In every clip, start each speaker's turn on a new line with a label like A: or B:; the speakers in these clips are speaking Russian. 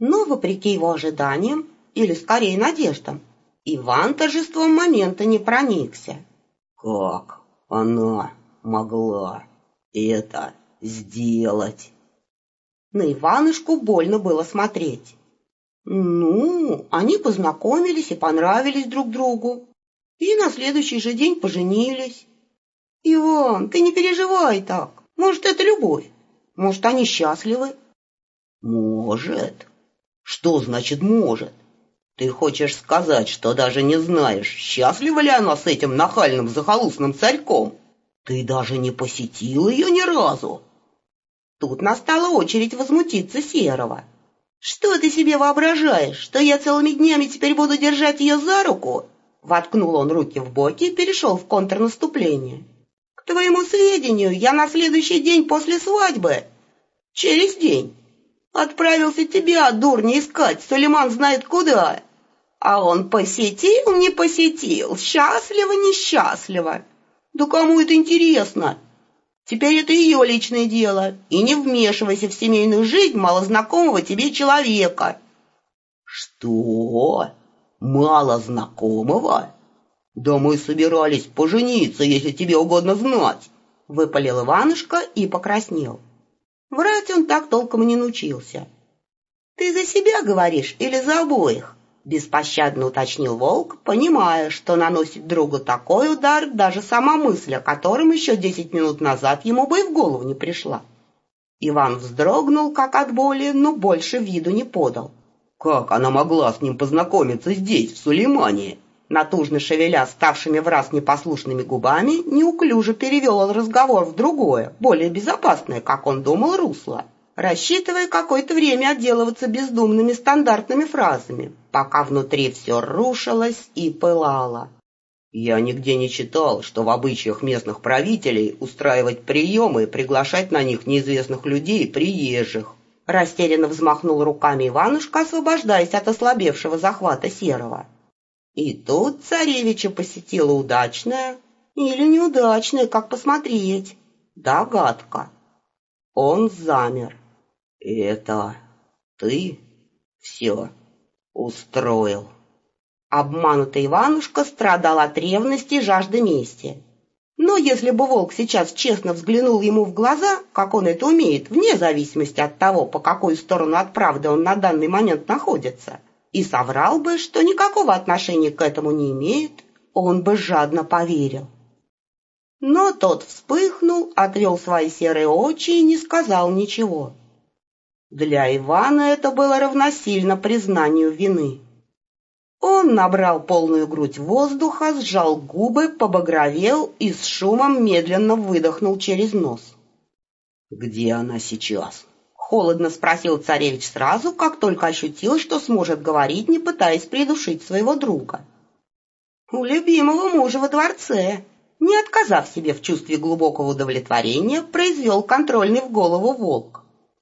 A: Но, вопреки его ожиданиям, или скорее надеждам, Иван торжеством момента не проникся.
B: Как она могла это сделать?
A: На Иванушку больно было смотреть. Они познакомились и понравились друг другу, и на следующий же день поженились. Иван, ты не переживай так. Может, это любовь? Может, они счастливы?
B: Может? Что значит «может»? Ты хочешь сказать, что даже не знаешь, счастлива ли она с этим нахальным захолустным царьком? Ты даже не посетил ее ни разу?
A: Тут настала очередь возмутиться Серого. «Что ты себе воображаешь, что я целыми днями теперь буду держать ее за руку?» Воткнул он руки в боки и перешел в контрнаступление. «К твоему сведению, я на следующий день после свадьбы, через день, отправился тебя, дурня, искать, Сулейман знает куда. А он посетил, не посетил, счастливо, несчастливо. Да кому это интересно? Теперь это ее личное дело, и не вмешивайся в семейную жизнь малознакомого тебе человека».
B: Что? Малознакомого? Да мы собирались пожениться, если тебе угодно знать,
A: выпалил Иванушка и покраснел. Врать он так толком и не научился. «Ты за себя говоришь или за обоих?» беспощадно уточнил Волк, понимая, что наносит другу такой удар, даже сама мысль о котором еще 10 минут назад ему бы и в голову не пришла. Иван вздрогнул, как от боли, но больше виду не подал.
B: Как она могла с ним познакомиться здесь, в Сулеймане?
A: Натужно шевеля ставшими враз непослушными губами, неуклюже перевел он разговор в другое, более безопасное, как он думал, русло, рассчитывая какое-то время отделываться бездумными стандартными фразами, пока внутри все рушилось и пылало.
B: Я нигде не читал, что в обычаях местных правителей устраивать приемы и приглашать на них неизвестных людей, приезжих.
A: Растерянно взмахнул руками Иванушка, освобождаясь от ослабевшего захвата Серого. И тут царевича посетила удачная или неудачная, как посмотреть, догадка. Он замер.
B: «Это ты все устроил?»
A: Обманутый Иванушка страдал от ревности и жажды мести. Но если бы Волк сейчас честно взглянул ему в глаза, как он это умеет, вне зависимости от того, по какую сторону от правды он на данный момент находится, и соврал бы, что никакого отношения к этому не имеет, он бы жадно поверил. Но тот вспыхнул, отвел свои серые очи и не сказал ничего. Для Ивана это было равносильно признанию вины. Он набрал полную грудь воздуха, сжал губы, побагровел и с шумом медленно выдохнул через нос.
B: «Где она сейчас?»
A: — холодно спросил царевич сразу, как только ощутил, что сможет говорить, не пытаясь придушить своего друга. «У любимого мужа во дворце», — не отказав себе в чувстве глубокого удовлетворения, произвел контрольный в голову Волк.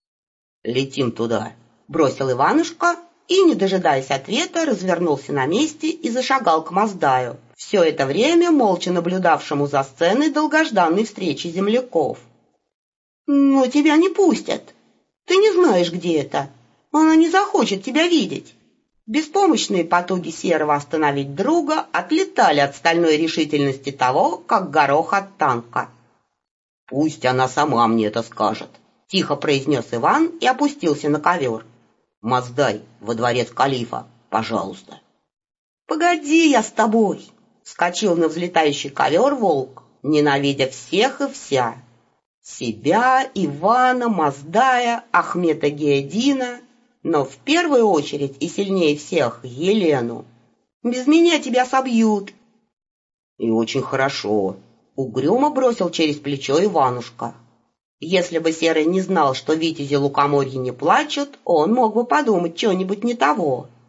B: «Летим туда»,
A: — бросил Иванушка и, не дожидаясь ответа, развернулся на месте и зашагал к Маздаю, все это время молча наблюдавшему за сценой долгожданной встречи земляков. «Но тебя не пустят. Ты не знаешь, где это. Она не захочет тебя видеть». Беспомощные потуги Серого остановить друга отлетали от стальной решительности того, как горох от танка.
B: «Пусть она сама мне это скажет», —
A: тихо произнес Иван и опустился на ковер.
B: «Маздай, во дворец калифа, пожалуйста».
A: «Погоди, я с тобой!» — вскочил на взлетающий ковер Волк, ненавидя всех и вся. Себя, Ивана, Маздая, Ахмета Геодина, но в первую очередь и сильнее всех Елену. «Без меня тебя собьют!»
B: «И очень хорошо!»
A: — угрюмо бросил через плечо Иванушка. Если бы Серый не знал, что витязи лукоморья не плачут, он мог бы подумать что-нибудь не того.